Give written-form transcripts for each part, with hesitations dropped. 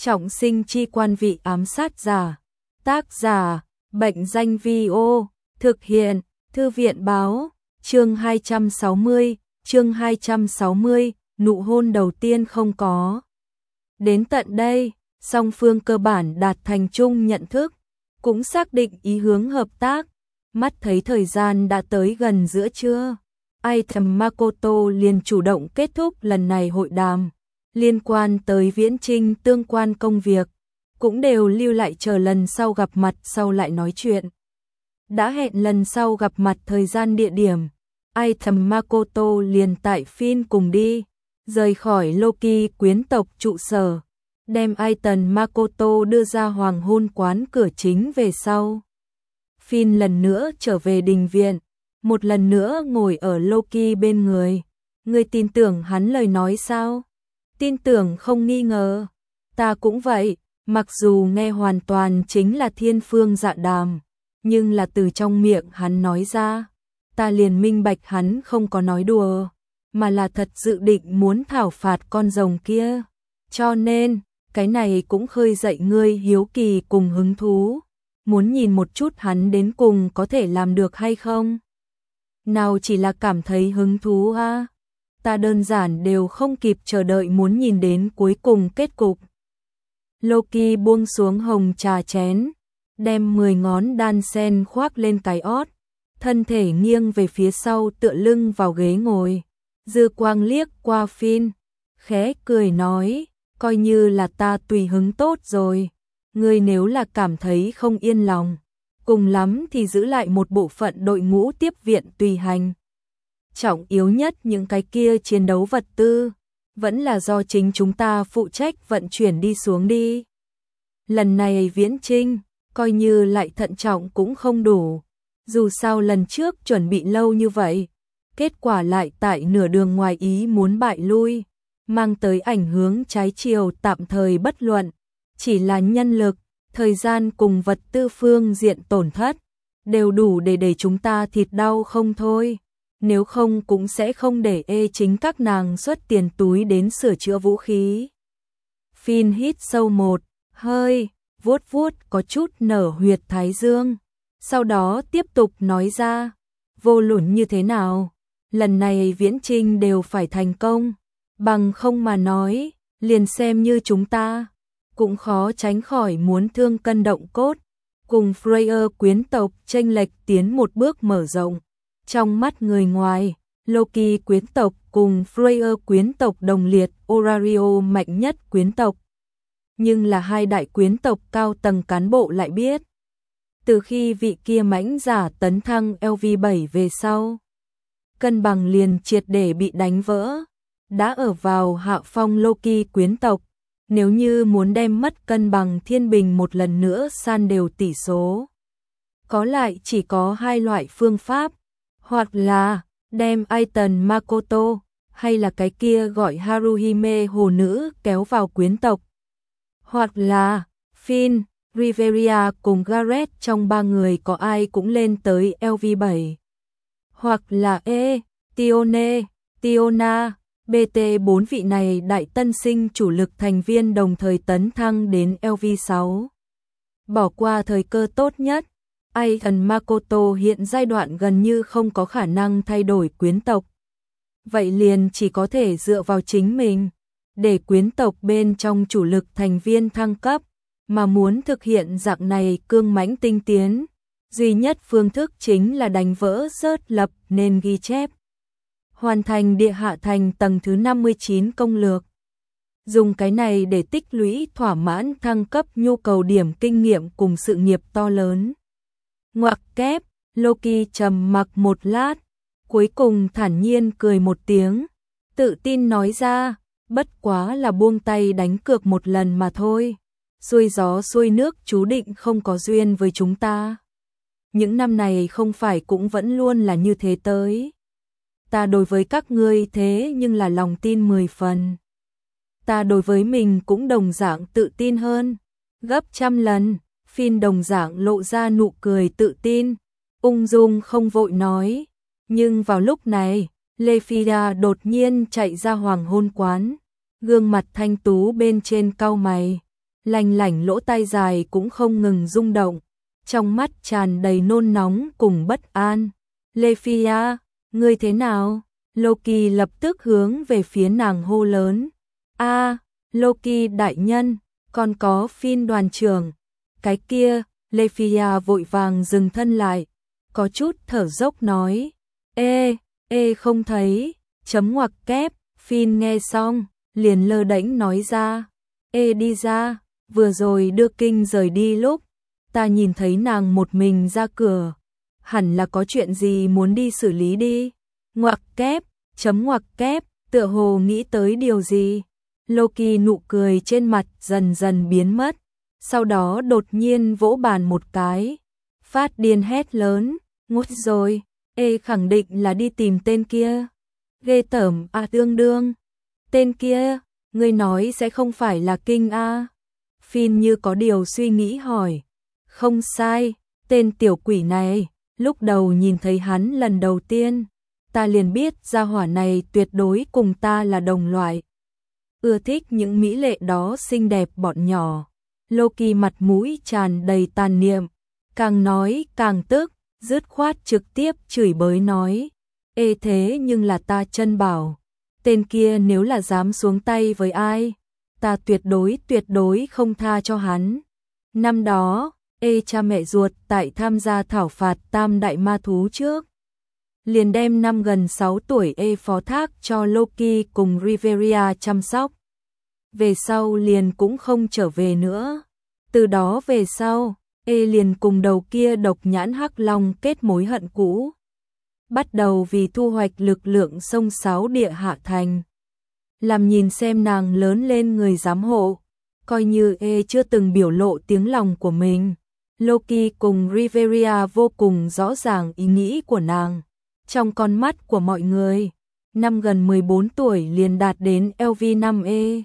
Trọng sinh chi quan vị ám sát giả. Tác giả, Bệnh danh Vi-ô. Thực hiện, Thư viện báo. Chương 260, nụ hôn đầu tiên không có. Đến tận đây, song phương cơ bản đạt thành chung nhận thức, cũng xác định ý hướng hợp tác. Mắt thấy thời gian đã tới gần giữa trưa, Item Makoto liền chủ động kết thúc lần này hội đàm. Liên quan tới Viễn Trinh tương quan công việc, cũng đều lưu lại chờ lần sau gặp mặt sau lại nói chuyện. Đã hẹn lần sau gặp mặt thời gian địa điểm, Item Makoto liền tại Finn cùng đi, rời khỏi Loki quyến tộc trụ sở, đem Item Makoto đưa ra hoàng hôn quán cửa chính về sau. Finn lần nữa trở về đình viện, một lần nữa ngồi ở Loki bên người. Ngươi tin tưởng hắn lời nói sao? Tin tưởng không nghi ngờ. Ta cũng vậy, mặc dù nghe hoàn toàn chính là thiên phương dạ đàm, nhưng là từ trong miệng hắn nói ra, ta liền minh bạch hắn không có nói đùa, mà là thật dự định muốn thảo phạt con rồng kia. Cho nên, cái này cũng khơi dậy ngươi hiếu kỳ cùng hứng thú, muốn nhìn một chút hắn đến cùng có thể làm được hay không. Nào chỉ là cảm thấy hứng thú ha, ta đơn giản đều không kịp chờ đợi muốn nhìn đến cuối cùng kết cục. Loki buông xuống hồng trà chén, đem 10 ngón đan sen khoác lên cái ót, thân thể nghiêng về phía sau tựa lưng vào ghế ngồi. Dư quang liếc qua Finn, khẽ cười nói, coi như là ta tùy hứng tốt rồi. Ngươi nếu là cảm thấy không yên lòng, cùng lắm thì giữ lại một bộ phận đội ngũ tiếp viện tùy hành. Trọng yếu nhất những cái kia chiến đấu vật tư, vẫn là do chính chúng ta phụ trách vận chuyển đi xuống đi. Lần này Viễn Trinh, coi như lại thận trọng cũng không đủ. Dù sao lần trước chuẩn bị lâu như vậy, kết quả lại tại nửa đường ngoài ý muốn bại lui, mang tới ảnh hưởng trái chiều tạm thời bất luận. Chỉ là nhân lực, thời gian cùng vật tư phương diện tổn thất, đều đủ để chúng ta thịt đau không thôi. Nếu không cũng sẽ không để chính các nàng xuất tiền túi đến sửa chữa vũ khí. Finn hít sâu một hơi, vuốt vuốt có chút nở huyệt thái dương. Sau đó tiếp tục nói ra, vô luận như thế nào, lần này Viễn Trinh đều phải thành công. Bằng không mà nói, liền xem như chúng ta, cũng khó tránh khỏi muốn thương cân động cốt, cùng Freyr quyến tộc chênh lệch tiến một bước mở rộng. Trong mắt người ngoài, Loki quyến tộc cùng Freyr quyến tộc đồng liệt Orario mạnh nhất quyến tộc. Nhưng là hai đại quyến tộc cao tầng cán bộ lại biết, từ khi vị kia mãnh giả tấn thăng LV7 về sau, cân bằng liền triệt để bị đánh vỡ, đã ở vào hạ phong Loki quyến tộc. Nếu như muốn đem mất cân bằng thiên bình một lần nữa san đều tỷ số, có lại chỉ có hai loại phương pháp, hoặc là đem Item Makoto hay là cái kia gọi Haruhime hồ nữ kéo vào quyến tộc, hoặc là Finn, Riveria cùng Gareth trong ba người có ai cũng lên tới LV7, hoặc là Tione, Tiona, BT4 vị này đại tân sinh chủ lực thành viên đồng thời tấn thăng đến LV6. Bỏ qua thời cơ tốt nhất, Item Makoto hiện giai đoạn gần như không có khả năng thay đổi quyến tộc. Vậy liền chỉ có thể dựa vào chính mình, để quyến tộc bên trong chủ lực thành viên thăng cấp, mà muốn thực hiện dạng này cương mãnh tinh tiến, duy nhất phương thức chính là đánh vỡ rớt lập nên ghi chép. Hoàn thành địa hạ thành tầng thứ 59 công lược. Dùng cái này để tích lũy thỏa mãn thăng cấp nhu cầu điểm kinh nghiệm cùng sự nghiệp to lớn. Ngoặc kép, Loki trầm mặc một lát, cuối cùng thản nhiên cười một tiếng, tự tin nói ra, bất quá là buông tay đánh cược một lần mà thôi. Xuôi gió xuôi nước chú định không có duyên với chúng ta. Những năm này không phải cũng vẫn luôn là như thế tới. Ta đối với các ngươi thế nhưng là lòng tin 10 phần. Ta đối với mình cũng đồng dạng tự tin hơn, gấp trăm lần. Finn đồng dạng lộ ra nụ cười tự tin, ung dung không vội nói. Nhưng vào lúc này, Lefida đột nhiên chạy ra hoàng hôn quán, gương mặt thanh tú bên trên cau mày, lành lảnh lỗ tai dài cũng không ngừng rung động, trong mắt tràn đầy nôn nóng cùng bất an. Lephia, ngươi thế nào? Loki lập tức hướng về phía nàng hô lớn. Loki đại nhân, còn có Finn đoàn trưởng. Cái kia, Lephia vội vàng dừng thân lại, có chút thở dốc nói. Không thấy, chấm ngoặc kép. Finn nghe xong, liền lơ đễnh nói ra. Đi ra, vừa rồi đưa Kinh rời đi lúc, ta nhìn thấy nàng một mình ra cửa. Hẳn là có chuyện gì muốn đi xử lý đi. Ngoặc kép, chấm ngoặc kép, tựa hồ nghĩ tới điều gì. Loki nụ cười trên mặt dần dần biến mất, sau đó đột nhiên vỗ bàn một cái, phát điên hét lớn, ngút rồi, khẳng định là đi tìm tên kia. Ghê tởm tương đương. Tên kia, ngươi nói sẽ không phải là Kinh a? Finn như có điều suy nghĩ hỏi. Không sai, tên tiểu quỷ này, lúc đầu nhìn thấy hắn lần đầu tiên, ta liền biết gia hỏa này tuyệt đối cùng ta là đồng loại. Ưa thích những mỹ lệ đó xinh đẹp bọn nhỏ. Loki mặt mũi tràn đầy tàn niệm, càng nói càng tức, dứt khoát trực tiếp chửi bới nói. Thế nhưng là ta chân bảo, tên kia nếu là dám xuống tay với ai, ta tuyệt đối không tha cho hắn. Năm đó, cha mẹ ruột tại tham gia thảo phạt tam đại ma thú trước, liền đem năm gần 6 tuổi phó thác cho Loki cùng Riveria chăm sóc. Về sau liền cũng không trở về nữa. Từ đó về sau, liền cùng đầu kia độc nhãn hắc long kết mối hận cũ. Bắt đầu vì thu hoạch lực lượng sông sáo địa hạ thành. Làm nhìn xem nàng lớn lên người giám hộ, coi như chưa từng biểu lộ tiếng lòng của mình. Loki cùng Riveria vô cùng rõ ràng ý nghĩ của nàng. Trong con mắt của mọi người, năm gần 14 tuổi liền đạt đến LV5E.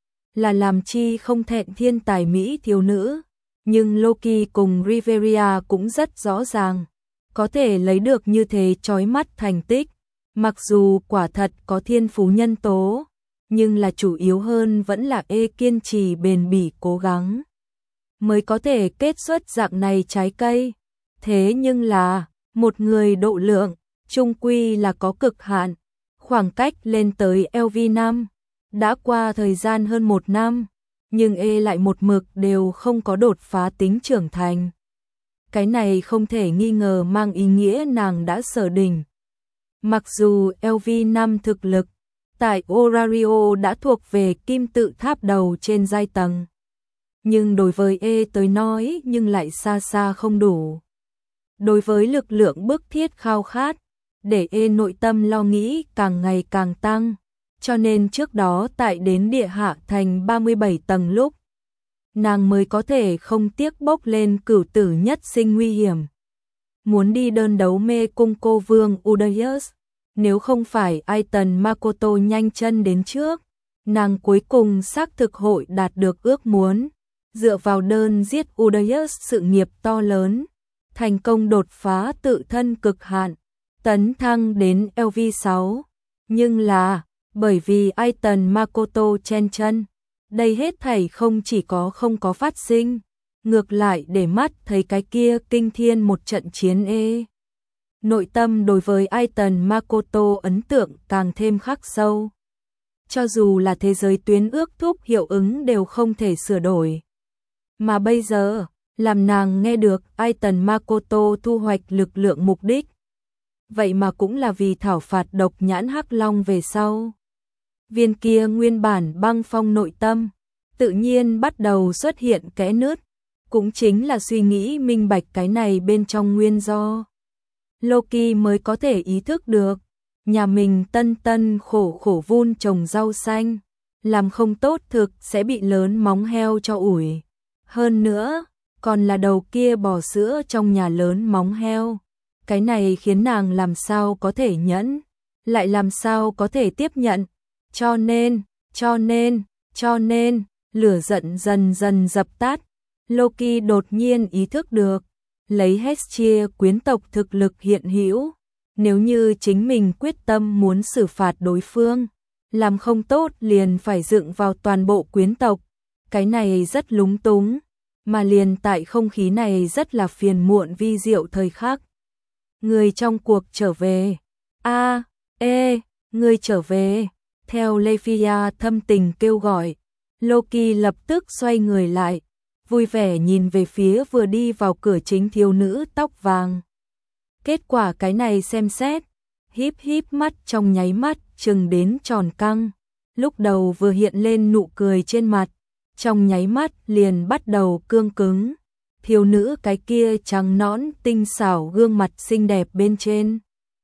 Là làm chi không thẹn thiên tài Mỹ thiếu nữ. Nhưng Loki cùng Riveria cũng rất rõ ràng, có thể lấy được như thế chói mắt thành tích. Mặc dù quả thật có thiên phú nhân tố, nhưng là chủ yếu hơn vẫn là kiên trì bền bỉ cố gắng, mới có thể kết xuất dạng này trái cây. Thế nhưng là, một người độ lượng, chung quy là có cực hạn. Khoảng cách lên tới LV5, đã qua thời gian hơn 1 năm, nhưng lại một mực đều không có đột phá tính trưởng thành. Cái này không thể nghi ngờ mang ý nghĩa nàng đã sở đỉnh. Mặc dù LV5 thực lực, tại Orario đã thuộc về kim tự tháp đầu trên giai tầng. Nhưng đối với tới nói nhưng lại xa xa không đủ. Đối với lực lượng bức thiết khao khát, để nội tâm lo nghĩ càng ngày càng tăng. Cho nên trước đó tại đến địa hạ thành 37 tầng lúc, nàng mới có thể không tiếc bốc lên cửu tử nhất sinh nguy hiểm. Muốn đi đơn đấu mê cung cô vương Udaius, nếu không phải Aiton Makoto nhanh chân đến trước, nàng cuối cùng xác thực hội đạt được ước muốn. Dựa vào đơn giết Udaius sự nghiệp to lớn, thành công đột phá tự thân cực hạn, tấn thăng đến LV6. Nhưng là, bởi vì Aiton Makoto chen chân, đây hết thảy không chỉ có không có phát sinh, ngược lại để mắt thấy cái kia kinh thiên một trận chiến nội tâm đối với Aiton Makoto ấn tượng càng thêm khắc sâu. Cho dù là thế giới tuyến ước thúc hiệu ứng đều không thể sửa đổi. Mà bây giờ, làm nàng nghe được Aiton Makoto thu hoạch lực lượng mục đích. Vậy mà cũng là vì thảo phạt độc nhãn hắc long về sau. Viên kia nguyên bản băng phong nội tâm, tự nhiên bắt đầu xuất hiện kẽ nứt, cũng chính là suy nghĩ minh bạch cái này bên trong nguyên do. Loki mới có thể ý thức được, nhà mình tân tân khổ khổ vun trồng rau xanh, làm không tốt thực sẽ bị lớn móng heo cho ủi. Hơn nữa, còn là đầu kia bò sữa trong nhà lớn móng heo. Cái này khiến nàng làm sao có thể nhẫn, lại làm sao có thể tiếp nhận. Cho nên, lửa giận dần dần dập tắt. Loki đột nhiên ý thức được, lấy Hestia quyến tộc thực lực hiện hữu, nếu như chính mình quyết tâm muốn xử phạt đối phương, làm không tốt liền phải dựng vào toàn bộ quyến tộc. cái này rất lúng túng, mà liền tại không khí này rất là phiền muộn vi diệu thời khắc. Người trong cuộc trở về. Người trở về. Theo Lephia thâm tình kêu gọi, Loki lập tức xoay người lại, vui vẻ nhìn về phía vừa đi vào cửa chính thiếu nữ tóc vàng. Kết quả cái này xem xét, híp híp mắt trong nháy mắt chừng đến tròn căng, lúc đầu vừa hiện lên nụ cười trên mặt, trong nháy mắt liền bắt đầu cương cứng. Thiếu nữ cái kia trắng nõn tinh xảo gương mặt xinh đẹp bên trên,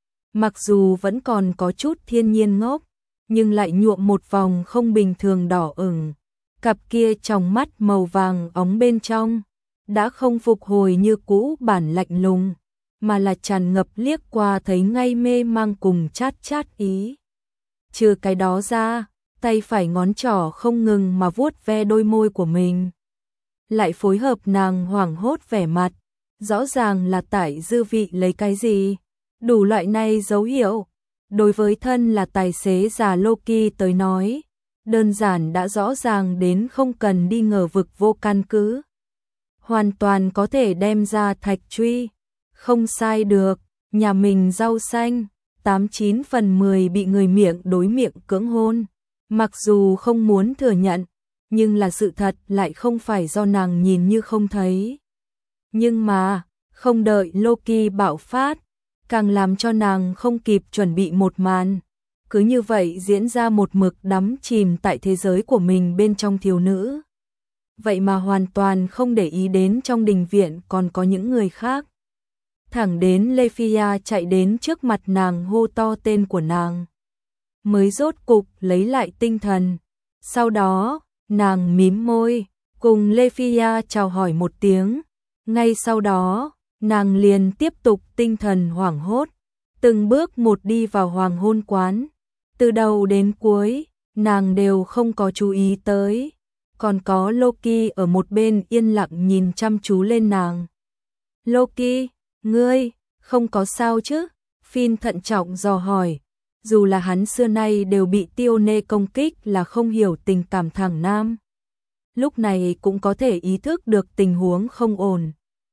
mặc dù vẫn còn có chút thiên nhiên ngốc, nhưng lại nhuộm một vòng không bình thường đỏ ửng. Cặp kia tròng mắt màu vàng óng bên trong, đã không phục hồi như cũ bản lạnh lùng, mà là tràn ngập liếc qua thấy ngay mê mang cùng chát chát ý. Trừ cái đó ra, tay phải ngón trỏ không ngừng mà vuốt ve đôi môi của mình. Lại phối hợp nàng hoảng hốt vẻ mặt, rõ ràng là tại dư vị lấy cái gì. Đủ loại này dấu hiệu, đối với thân là tài xế già Loki tới nói, đơn giản đã rõ ràng đến không cần đi ngờ vực vô căn cứ. Hoàn toàn có thể đem ra thạch truy, không sai được, nhà mình rau xanh, 89 phần 10 bị người miệng đối miệng cưỡng hôn. Mặc dù không muốn thừa nhận, nhưng là sự thật lại không phải do nàng nhìn như không thấy. Nhưng mà, không đợi Loki bạo phát, càng làm cho nàng không kịp chuẩn bị một màn. Cứ như vậy diễn ra một mực đắm chìm tại thế giới của mình bên trong thiếu nữ. Vậy mà hoàn toàn không để ý đến trong đình viện còn có những người khác. Thẳng đến Lephia chạy đến trước mặt nàng hô to tên của nàng, mới rốt cục lấy lại tinh thần. Sau đó, nàng mím môi, cùng Lephia chào hỏi một tiếng. Ngay sau đó, nàng liền tiếp tục tinh thần hoảng hốt, từng bước một đi vào hoàng hôn quán. Từ đầu đến cuối, nàng đều không có chú ý tới. Còn có Loki ở một bên yên lặng nhìn chăm chú lên nàng. Loki, ngươi, không có sao chứ? Finn thận trọng dò hỏi. Dù là hắn xưa nay đều bị Tiêu Nê công kích là không hiểu tình cảm thằng nam, lúc này cũng có thể ý thức được tình huống không ổn.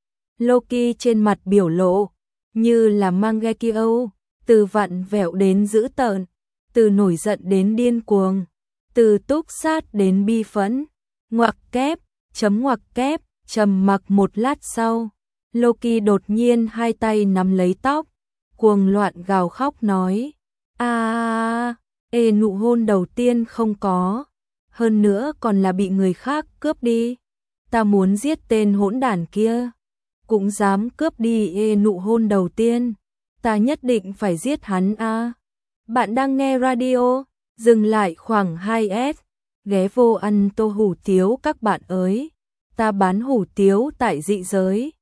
Loki trên mặt biểu lộ như là Mangekyo, từ vặn vẹo đến dữ tợn, từ nổi giận đến điên cuồng, từ túc sát đến bi phẫn. Ngoặc kép, ngoặc kép, trầm mặc một lát sau, Loki đột nhiên hai tay nắm lấy tóc, cuồng loạn gào khóc nói: nụ hôn đầu tiên không có, hơn nữa còn là bị người khác cướp đi. Ta muốn giết tên hỗn đản kia, cũng dám cướp đi nụ hôn đầu tiên, ta nhất định phải giết hắn a. Bạn đang nghe radio, dừng lại khoảng 2S, ghé vô ăn tô hủ tiếu các bạn ơi. Ta bán hủ tiếu tại dị giới,